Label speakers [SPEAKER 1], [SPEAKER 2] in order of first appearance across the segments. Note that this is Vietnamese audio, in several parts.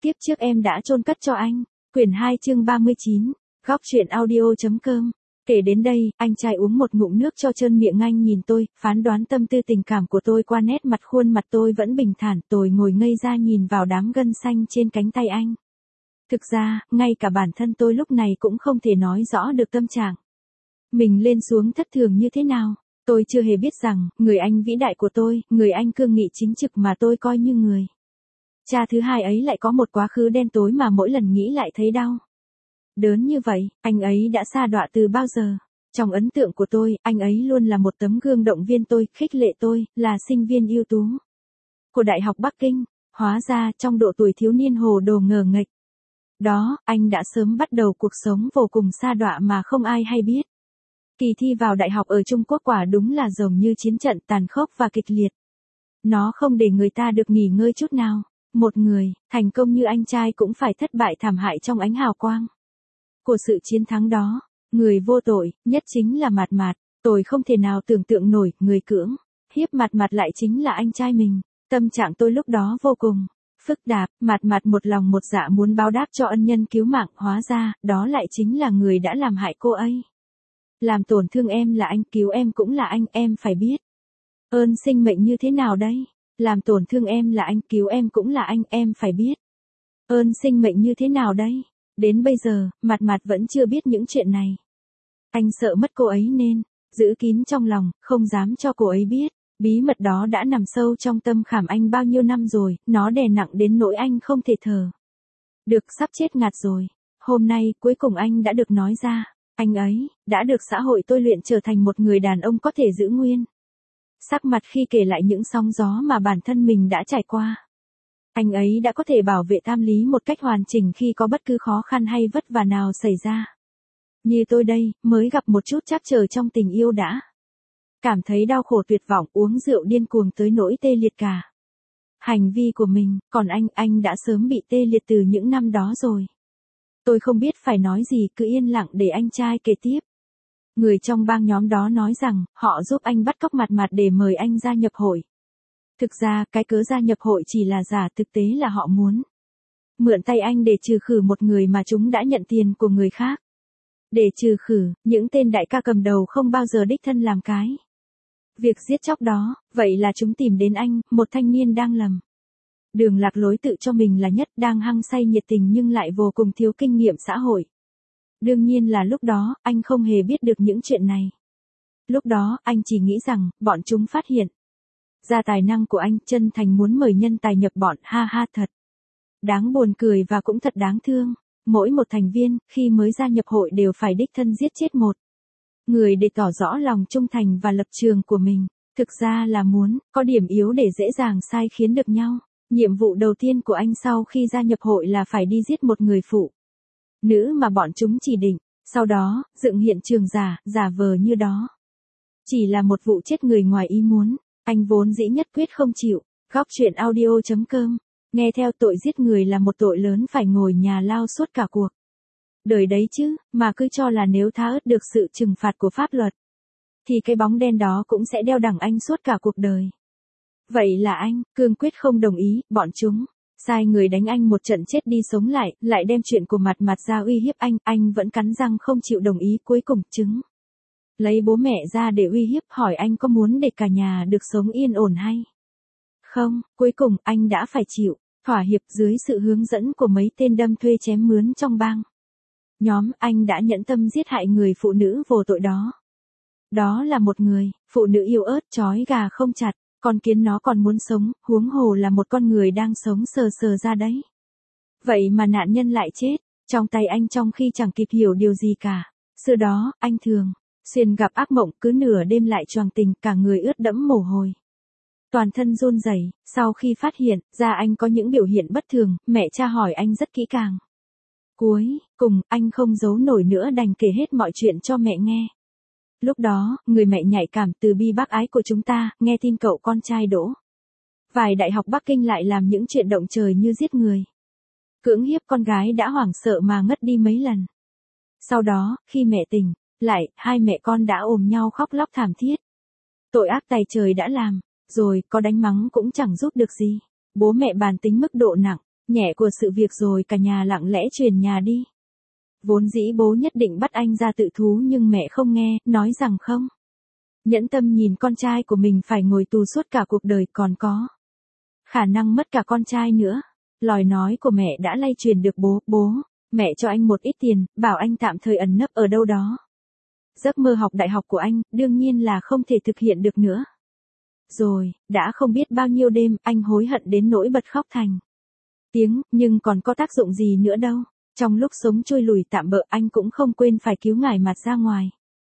[SPEAKER 1] kiếp trước em đã chôn cất cho anh. Quyển 2 chương 39, góc truyện audio.com. Kể đến đây, anh trai uống một ngụm nước cho trơn miệng, anh nhìn tôi, phán đoán tâm tư tình cảm của tôi qua nét mặt, khuôn mặt tôi vẫn bình thản. Tôi ngồi ngây ra nhìn vào đám gân xanh trên cánh tay anh. Thực ra, ngay cả bản thân tôi lúc này cũng không thể nói rõ được tâm trạng mình lên xuống thất thường như thế nào. Tôi chưa hề biết rằng, người anh vĩ đại của tôi, người anh cương nghị chính trực mà tôi coi như người cha thứ hai ấy lại có một quá khứ đen tối mà mỗi lần nghĩ lại thấy đau đớn như vậy. Anh ấy đã sa đọa từ bao giờ? Trong ấn tượng của tôi, anh ấy luôn là một tấm gương động viên tôi, khích lệ tôi, là sinh viên ưu tú của Đại học Bắc Kinh. Hóa ra, trong độ tuổi thiếu niên hồ đồ ngờ nghệch đó, anh đã sớm bắt đầu cuộc sống vô cùng sa đọa mà không ai hay biết. Kỳ thi vào đại học ở Trung Quốc quả đúng là giống như chiến trận tàn khốc và kịch liệt. Nó không để người ta được nghỉ ngơi chút nào. Một người, thành công như anh trai cũng phải thất bại thảm hại trong ánh hào quang của sự chiến thắng đó. Người vô tội, nhất chính là Mạt Mạt. Tôi không thể nào tưởng tượng nổi, người cưỡng hiếp Mạt Mạt lại chính là anh trai mình. Tâm trạng tôi lúc đó vô cùng phức tạp. Mạt Mạt một lòng một dạ muốn báo đáp cho ân nhân cứu mạng, hóa ra, đó lại chính là người đã làm hại cô ấy. Làm tổn thương em là anh, cứu em cũng là anh, em phải biết ơn sinh mệnh như thế nào đấy. Làm tổn thương em là anh, cứu em cũng là anh, em phải biết ơn sinh mệnh như thế nào đấy. Đến bây giờ, Mạt Mạt vẫn chưa biết những chuyện này. Anh sợ mất cô ấy nên giữ kín trong lòng, không dám cho cô ấy biết. Bí mật đó đã nằm sâu trong tâm khảm anh bao nhiêu năm rồi, nó đè nặng đến nỗi anh không thể thở được, sắp chết ngạt rồi. Hôm nay, cuối cùng anh đã được nói ra. Anh ấy đã được xã hội tôi luyện trở thành một người đàn ông có thể giữ nguyên sắc mặt khi kể lại những sóng gió mà bản thân mình đã trải qua. Anh ấy đã có thể bảo vệ tam lý một cách hoàn chỉnh khi có bất cứ khó khăn hay vất vả nào xảy ra. Như tôi đây, mới gặp một chút trắc trở trong tình yêu đã cảm thấy đau khổ tuyệt vọng, uống rượu điên cuồng tới nỗi tê liệt cả hành vi của mình. Còn anh đã sớm bị tê liệt từ những năm đó rồi. Tôi không biết phải nói gì, cứ yên lặng để anh trai kể tiếp. Người trong bang nhóm đó nói rằng, họ giúp anh bắt cóc Mạt Mạt để mời anh gia nhập hội. Thực ra, cái cớ gia nhập hội chỉ là giả, thực tế là họ muốn mượn tay anh để trừ khử một người mà chúng đã nhận tiền của người khác. Để trừ khử, những tên đại ca cầm đầu không bao giờ đích thân làm cái việc giết chóc đó. Vậy là chúng tìm đến anh, một thanh niên đang lầm đường lạc lối, tự cho mình là nhất, đang hăng say nhiệt tình nhưng lại vô cùng thiếu kinh nghiệm xã hội. Đương nhiên là lúc đó, anh không hề biết được những chuyện này. Lúc đó, anh chỉ nghĩ rằng, bọn chúng phát hiện ra tài năng của anh, chân thành muốn mời nhân tài nhập bọn. Ha ha, thật đáng buồn cười và cũng thật đáng thương. Mỗi một thành viên, khi mới gia nhập hội đều phải đích thân giết chết một người để tỏ rõ lòng trung thành và lập trường của mình. Thực ra là muốn có điểm yếu để dễ dàng sai khiến được nhau. Nhiệm vụ đầu tiên của anh sau khi gia nhập hội là phải đi giết một người phụ nữ mà bọn chúng chỉ định. Sau đó, dựng hiện trường giả vờ như đó chỉ là một vụ chết người ngoài ý muốn. Anh vốn dĩ nhất quyết không chịu. Góc truyện audio.com. Nghe theo, tội giết người là một tội lớn, phải ngồi nhà lao suốt cả cuộc đời đấy chứ, mà cứ cho là nếu tha ớt được sự trừng phạt của pháp luật, thì cái bóng đen đó cũng sẽ đeo đẳng anh suốt cả cuộc đời. Vậy là anh, cương quyết không đồng ý. Bọn chúng sai người đánh anh một trận chết đi sống lại đem chuyện của Mạt Mạt ra uy hiếp anh vẫn cắn răng không chịu đồng ý. Cuối cùng chứng lấy bố mẹ ra để uy hiếp, hỏi anh có muốn để cả nhà được sống yên ổn hay không. Cuối cùng, anh đã phải chịu thỏa hiệp dưới sự hướng dẫn của mấy tên đâm thuê chém mướn trong bang nhóm. Anh đã nhẫn tâm giết hại người phụ nữ vô tội đó. Đó là một người phụ nữ yếu ớt, trói gà không chặt, con kiến nó còn muốn sống, huống hồ là một con người đang sống sờ ra đấy. Vậy mà nạn nhân lại chết trong tay anh trong khi chẳng kịp hiểu điều gì cả. Sau đó, anh thường xuyên gặp ác mộng, cứ nửa đêm lại choàng tỉnh, cả người ướt đẫm mồ hôi, toàn thân run rẩy. Sau khi phát hiện ra anh có những biểu hiện bất thường, mẹ cha hỏi anh rất kỹ càng. Cuối cùng, anh không giấu nổi nữa, đành kể hết mọi chuyện cho mẹ nghe. Lúc đó, người mẹ nhạy cảm từ bi bác ái của chúng ta, nghe tin cậu con trai đỗ vài đại học Bắc Kinh lại làm những chuyện động trời như giết người, cưỡng hiếp con gái, đã hoảng sợ mà ngất đi mấy lần. Sau đó, khi mẹ tỉnh lại, hai mẹ con đã ôm nhau khóc lóc thảm thiết. Tội ác tày trời đã làm rồi, có đánh mắng cũng chẳng giúp được gì. Bố mẹ bàn tính mức độ nặng Nhẹ của sự việc rồi cả nhà lặng lẽ chuyển nhà đi. Vốn dĩ bố nhất định bắt anh ra tự thú nhưng mẹ không nghe, nói rằng không. Nhẫn tâm nhìn con trai của mình phải ngồi tù suốt cả cuộc đời, còn có khả năng mất cả con trai nữa. Lời nói của mẹ đã lay truyền được bố, mẹ cho anh một ít tiền, bảo anh tạm thời ẩn nấp ở đâu đó. Giấc mơ học đại học của anh, đương nhiên là không thể thực hiện được nữa. Rồi, đã không biết bao nhiêu đêm, anh hối hận đến nỗi bật khóc thành tiếng, nhưng còn có tác dụng gì nữa đâu. Trong lúc sống trôi lủi tạm bợ, anh cũng không quên phải cứu ngải mặt ra ngoài.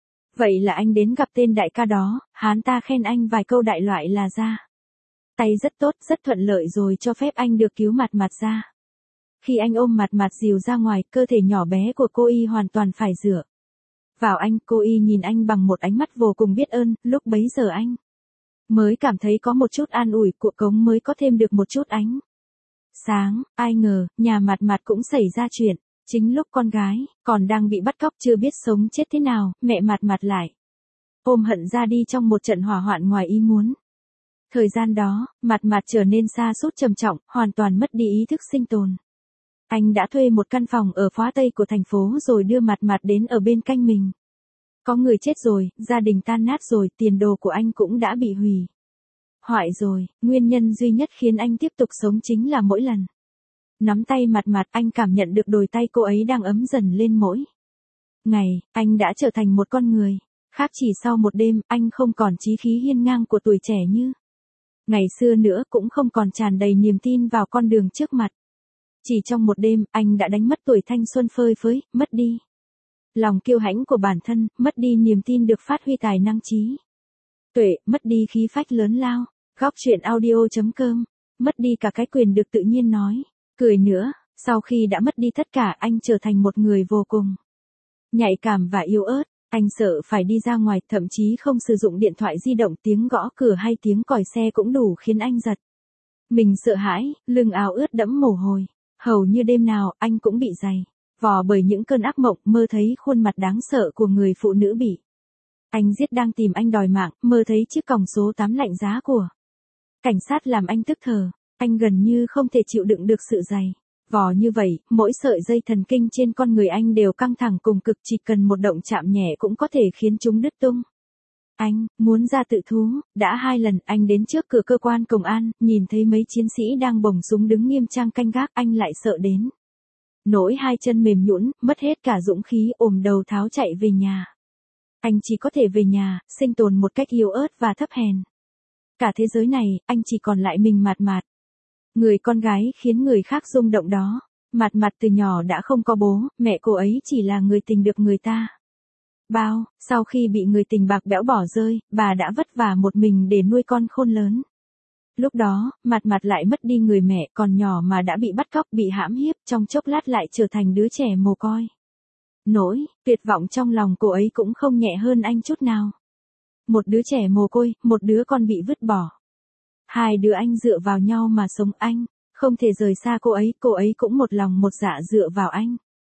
[SPEAKER 1] Vậy là anh đến gặp tên đại ca đó, hắn ta khen anh vài câu đại loại là ra tay rất tốt, rất thuận lợi rồi cho phép anh được cứu mặt ra. Khi anh ôm mặt dìu ra ngoài, cơ thể nhỏ bé của cô y hoàn toàn phải dựa vào anh. Cô y nhìn anh bằng một ánh mắt vô cùng biết ơn, lúc bấy giờ anh mới cảm thấy có một chút an ủi, cuộc cống mới có thêm được một chút ánh sáng. Ai ngờ, nhà mặt cũng xảy ra chuyện. Chính lúc con gái còn đang bị bắt cóc chưa biết sống chết thế nào, mẹ mặt lại ôm hận ra đi trong một trận hỏa hoạn ngoài ý muốn. Thời gian đó, mặt trở nên sa sút trầm trọng, hoàn toàn mất đi ý thức sinh tồn. Anh đã thuê một căn phòng ở phía tây của thành phố rồi đưa mặt đến ở bên cạnh mình. Có người chết rồi, gia đình tan nát rồi, tiền đồ của anh cũng đã bị hủy hoại rồi. Nguyên nhân duy nhất khiến anh tiếp tục sống chính là mỗi lần nắm tay mặt, anh cảm nhận được đôi tay cô ấy đang ấm dần lên mỗi ngày. Anh đã trở thành một con người khác. Chỉ sau một đêm, anh không còn chí khí hiên ngang của tuổi trẻ như ngày xưa nữa, cũng không còn tràn đầy niềm tin vào con đường trước mặt. Chỉ trong một đêm, anh đã đánh mất tuổi thanh xuân phơi phới, mất đi lòng kiêu hãnh của bản thân, mất đi niềm tin được phát huy tài năng trí tuệ, mất đi khí phách lớn lao. Góc truyện audio.com, mất đi cả cái quyền được tự nhiên nói, cười nữa. Sau khi đã mất đi tất cả, anh trở thành một người vô cùng nhạy cảm và yếu ớt. Anh sợ phải đi ra ngoài, thậm chí không sử dụng điện thoại di động, tiếng gõ cửa hay tiếng còi xe cũng đủ khiến anh giật mình sợ hãi, lưng áo ướt đẫm mồ hôi. Hầu như đêm nào, anh cũng bị dày vò bởi những cơn ác mộng, mơ thấy khuôn mặt đáng sợ của người phụ nữ bị anh giết đang tìm anh đòi mạng, mơ thấy chiếc còng số 8 lạnh giá của cảnh sát làm anh tức thở. Anh gần như không thể chịu đựng được sự dày vò như vậy, mỗi sợi dây thần kinh trên con người anh đều căng thẳng cùng cực, chỉ cần một động chạm nhẹ cũng có thể khiến chúng đứt tung. Anh muốn ra tự thú, đã 2 lần anh đến trước cửa cơ quan công an, nhìn thấy mấy chiến sĩ đang bồng súng đứng nghiêm trang canh gác, anh lại sợ đến nỗi 2 chân mềm nhũn, mất hết cả dũng khí, ôm đầu tháo chạy về nhà. Anh chỉ có thể về nhà, sinh tồn một cách yếu ớt và thấp hèn. Cả thế giới này, anh chỉ còn lại mình mặt. Người con gái khiến người khác rung động đó. Mặt từ nhỏ đã không có bố, mẹ cô ấy chỉ là người tình được người ta bao. Sau khi bị người tình bạc bẽo bỏ rơi, bà đã vất vả một mình để nuôi con khôn lớn. Lúc đó, mặt lại mất đi người mẹ còn nhỏ mà đã bị bắt cóc, bị hãm hiếp, trong chốc lát lại trở thành đứa trẻ mồ côi. Nỗi tuyệt vọng trong lòng cô ấy cũng không nhẹ hơn anh chút nào. Một đứa trẻ mồ côi, một đứa con bị vứt bỏ. 2 đứa anh dựa vào nhau mà sống, anh không thể rời xa cô ấy cũng một lòng một dạ dựa vào anh.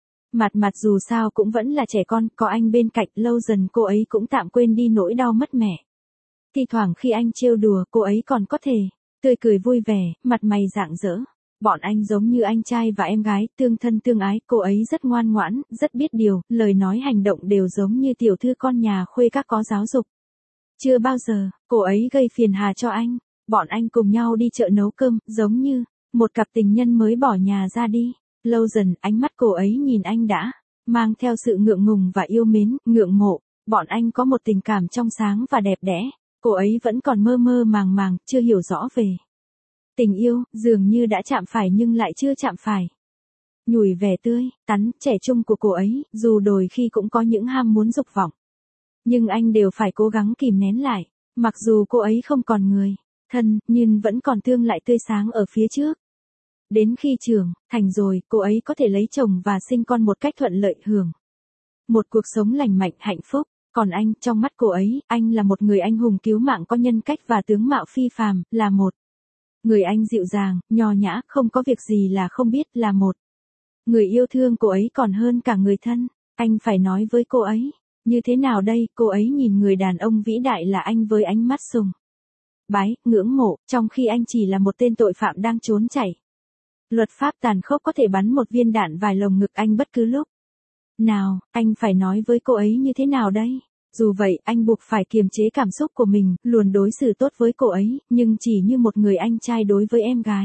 [SPEAKER 1] Mặt dù sao cũng vẫn là trẻ con, có anh bên cạnh, lâu dần cô ấy cũng tạm quên đi nỗi đau mất mẹ. Thi thoảng khi anh trêu đùa, cô ấy còn có thể tươi cười vui vẻ, mặt mày rạng rỡ. Bọn anh giống như anh trai và em gái, tương thân tương ái, cô ấy rất ngoan ngoãn, rất biết điều, lời nói hành động đều giống như tiểu thư con nhà khuê các có giáo dục. Chưa bao giờ, cô ấy gây phiền hà cho anh. Bọn anh cùng nhau đi chợ nấu cơm, giống như một cặp tình nhân mới bỏ nhà ra đi. Lâu dần, ánh mắt cô ấy nhìn anh đã mang theo sự ngượng ngùng và yêu mến, ngưỡng mộ. Bọn anh có một tình cảm trong sáng và đẹp đẽ. Cô ấy vẫn còn mơ màng, chưa hiểu rõ về tình yêu, dường như đã chạm phải nhưng lại chưa chạm phải. Nhủi vẻ tươi tắn, trẻ trung của cô ấy, dù đôi khi cũng có những ham muốn dục vọng, nhưng anh đều phải cố gắng kìm nén lại. Mặc dù cô ấy không còn người thân, nhưng vẫn còn tương lại tươi sáng ở phía trước. Đến khi trưởng thành rồi, cô ấy có thể lấy chồng và sinh con một cách thuận lợi, hưởng một cuộc sống lành mạnh, hạnh phúc. Còn anh, trong mắt cô ấy, anh là một người anh hùng cứu mạng, có nhân cách và tướng mạo phi phàm, là một người anh dịu dàng, nho nhã, không có việc gì là không biết, là một người yêu thương cô ấy còn hơn cả người thân. Anh phải nói với cô ấy như thế nào đây? Cô ấy nhìn người đàn ông vĩ đại là anh với ánh mắt sùng bái, ngưỡng mộ, trong khi anh chỉ là một tên tội phạm đang trốn chạy. Luật pháp tàn khốc có thể bắn một viên đạn vào lồng ngực anh bất cứ lúc nào, anh phải nói với cô ấy như thế nào đây? Dù vậy, anh buộc phải kiềm chế cảm xúc của mình, luôn đối xử tốt với cô ấy, nhưng chỉ như một người anh trai đối với em gái.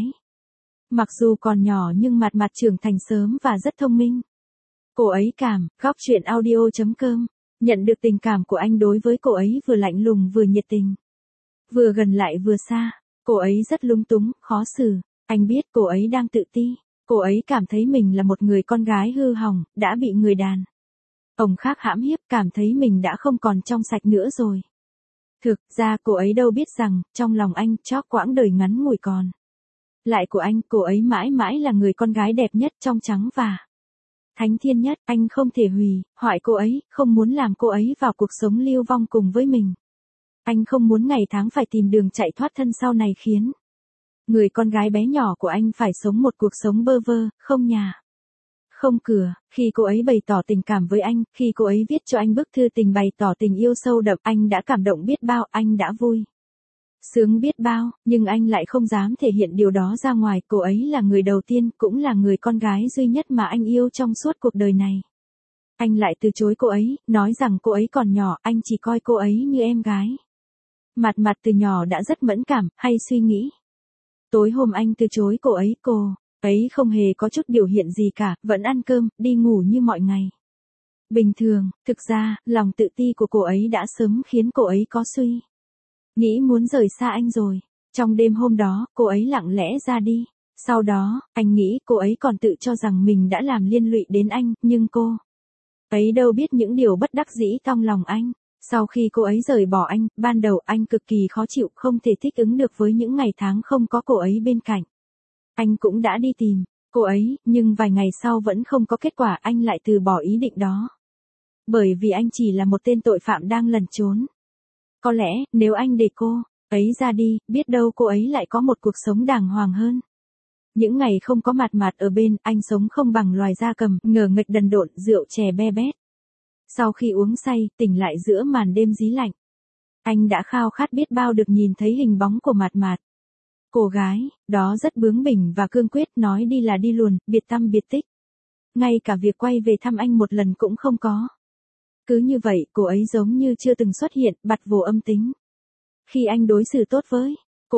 [SPEAKER 1] Mặc dù còn nhỏ nhưng Mạt Mạt trưởng thành sớm và rất thông minh. Cô ấy cảm, góc chuyện audio.com. Nhận được tình cảm của anh đối với cô ấy vừa lạnh lùng vừa nhiệt tình. Vừa gần lại vừa xa. Cô ấy rất lung túng, khó xử. Anh biết cô ấy đang tự ti. Cô ấy cảm thấy mình là một người con gái hư hỏng, đã bị người đàn ông khác hãm hiếp, cảm thấy mình đã không còn trong sạch nữa rồi. Thực ra cô ấy đâu biết rằng, trong lòng anh, chót quãng đời ngắn ngủi còn lại của anh, cô ấy mãi mãi là người con gái đẹp nhất, trong trắng và thánh thiêng nhất. Anh không thể hủy hoại cô ấy, không muốn làm cô ấy vào cuộc sống lưu vong cùng với mình. Anh không muốn ngày tháng phải tìm đường chạy thoát thân sau này, khiến người con gái bé nhỏ của anh phải sống một cuộc sống bơ vơ, không nhà, không cửa. Khi cô ấy bày tỏ tình cảm với anh, khi cô ấy viết cho anh bức thư tình bày tỏ tình yêu sâu đậm, anh đã cảm động biết bao, anh đã vui sướng biết bao, nhưng anh lại không dám thể hiện điều đó ra ngoài. Cô ấy là người đầu tiên, cũng là người con gái duy nhất mà anh yêu trong suốt cuộc đời này. Anh lại từ chối cô ấy, nói rằng cô ấy còn nhỏ, anh chỉ coi cô ấy như em gái. Mạt Mạt từ nhỏ đã rất mẫn cảm, hay suy nghĩ. Tối hôm anh từ chối cô ấy không hề có chút biểu hiện gì cả, vẫn ăn cơm, đi ngủ như mọi ngày bình thường. Thực ra, lòng tự ti của cô ấy đã sớm khiến cô ấy có suy nghĩ muốn rời xa anh rồi. Trong đêm hôm đó, cô ấy lặng lẽ ra đi. Sau đó, anh nghĩ cô ấy còn tự cho rằng mình đã làm liên lụy đến anh, nhưng cô ấy đâu biết những điều bất đắc dĩ trong lòng anh. Sau khi cô ấy rời bỏ anh, ban đầu anh cực kỳ khó chịu, không thể thích ứng được với những ngày tháng không có cô ấy bên cạnh. Anh cũng đã đi tìm cô ấy, nhưng vài ngày sau vẫn không có kết quả, anh lại từ bỏ ý định đó. Bởi vì anh chỉ là một tên tội phạm đang lẩn trốn. Có lẽ, nếu anh để cô ấy ra đi, biết đâu cô ấy lại có một cuộc sống đàng hoàng hơn. Những ngày không có Mạt Mạt ở bên, anh sống không bằng loài gia cầm, ngờ nghệch đần độn, rượu chè be bét. Sau khi uống say, tỉnh lại giữa màn đêm rí lạnh. Anh đã khao khát biết bao được nhìn thấy hình bóng của Mạt Mạt. Cô gái đó rất bướng bỉnh và cương quyết, nói đi là đi luôn, biệt tăm biệt tích. Ngay cả việc quay về thăm anh một lần cũng không có. Cứ như vậy, cô ấy giống như chưa từng xuất hiện, bặt vô âm tính. Khi anh đối xử tốt với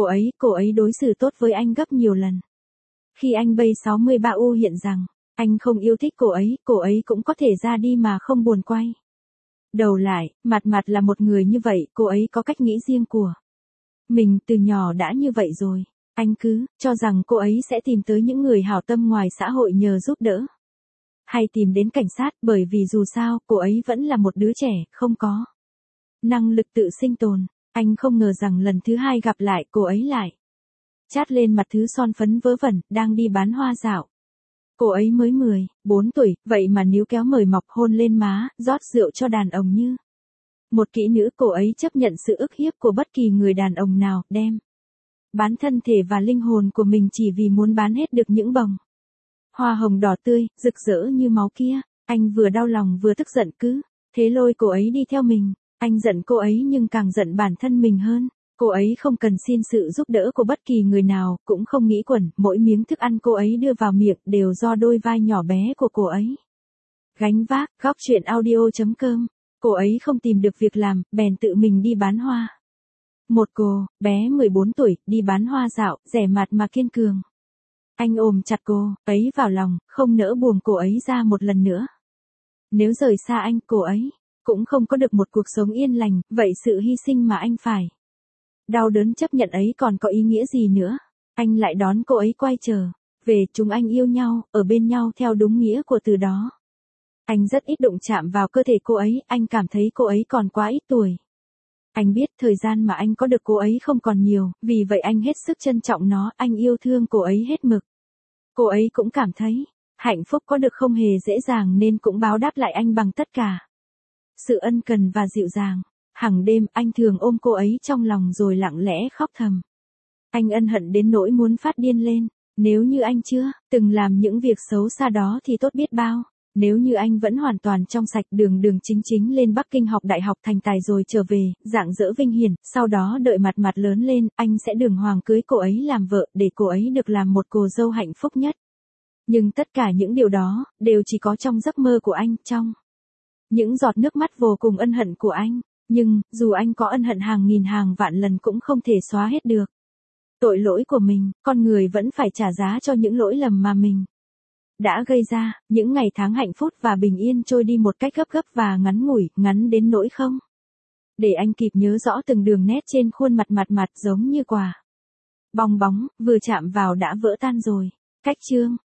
[SPEAKER 1] cô ấy đối xử tốt với anh gấp nhiều lần. Khi anh bay 63 U hiện rằng, anh không yêu thích cô ấy cũng có thể ra đi mà không buồn quay đầu lại. Mạt Mạt là một người như vậy, cô ấy có cách nghĩ riêng của mình, từ nhỏ đã như vậy rồi. Anh cứ cho rằng cô ấy sẽ tìm tới những người hảo tâm ngoài xã hội nhờ giúp đỡ. Hay tìm đến cảnh sát, bởi vì dù sao, cô ấy vẫn là một đứa trẻ, không có năng lực tự sinh tồn. Anh không ngờ rằng lần thứ hai gặp lại, cô ấy lại chát lên mặt thứ son phấn vớ vẩn, đang đi bán hoa dạo. Cô ấy mới 14 tuổi, vậy mà níu kéo mời mọc, hôn lên má, rót rượu cho đàn ông như một kỹ nữ. Cô ấy chấp nhận sự ức hiếp của bất kỳ người đàn ông nào, đem bán thân thể và linh hồn của mình chỉ vì muốn bán hết được những bông hoa hồng đỏ tươi, rực rỡ như máu kia. Anh vừa đau lòng vừa tức giận, cứ thế lôi cô ấy đi theo mình. Anh giận cô ấy nhưng càng giận bản thân mình hơn. Cô ấy không cần xin sự giúp đỡ của bất kỳ người nào, cũng không nghĩ quẩn, mỗi miếng thức ăn cô ấy đưa vào miệng đều do đôi vai nhỏ bé của cô ấy gánh vác. Góc chuyện audio.com. Cô ấy không tìm được việc làm, bèn tự mình đi bán hoa. Một cô bé 14 tuổi, đi bán hoa dạo, rẻ mạt mà kiên cường. Anh ôm chặt cô ấy vào lòng, không nỡ buông cô ấy ra một lần nữa. Nếu rời xa anh, cô ấy cũng không có được một cuộc sống yên lành, vậy sự hy sinh mà anh phải đau đớn chấp nhận ấy còn có ý nghĩa gì nữa. Anh lại đón cô ấy quay trở về, chúng anh yêu nhau, ở bên nhau theo đúng nghĩa của từ đó. Anh rất ít đụng chạm vào cơ thể cô ấy, anh cảm thấy cô ấy còn quá ít tuổi. Anh biết thời gian mà anh có được cô ấy không còn nhiều, vì vậy anh hết sức trân trọng nó, anh yêu thương cô ấy hết mực. Cô ấy cũng cảm thấy hạnh phúc có được không hề dễ dàng nên cũng báo đáp lại anh bằng tất cả sự ân cần và dịu dàng. Hàng đêm, anh thường ôm cô ấy trong lòng rồi lặng lẽ khóc thầm. Anh ân hận đến nỗi muốn phát điên lên. Nếu như anh chưa từng làm những việc xấu xa đó thì tốt biết bao. Nếu như anh vẫn hoàn toàn trong sạch, đường đường chính chính lên Bắc Kinh học đại học thành tài rồi trở về, rạng rỡ vinh hiển, sau đó đợi mặt mặt lớn lên, anh sẽ đường hoàng cưới cô ấy làm vợ, để cô ấy được làm một cô dâu hạnh phúc nhất. Nhưng tất cả những điều đó, đều chỉ có trong giấc mơ của anh, trong những giọt nước mắt vô cùng ân hận của anh. Nhưng, dù anh có ân hận hàng nghìn hàng vạn lần cũng không thể xóa hết được tội lỗi của mình, con người vẫn phải trả giá cho những lỗi lầm mà mình đã gây ra. Những ngày tháng hạnh phúc và bình yên trôi đi một cách gấp gấp và ngắn ngủi, ngắn đến nỗi không để anh kịp nhớ rõ từng đường nét trên khuôn mặt giống như quả bong bóng, vừa chạm vào đã vỡ tan rồi. Cách chương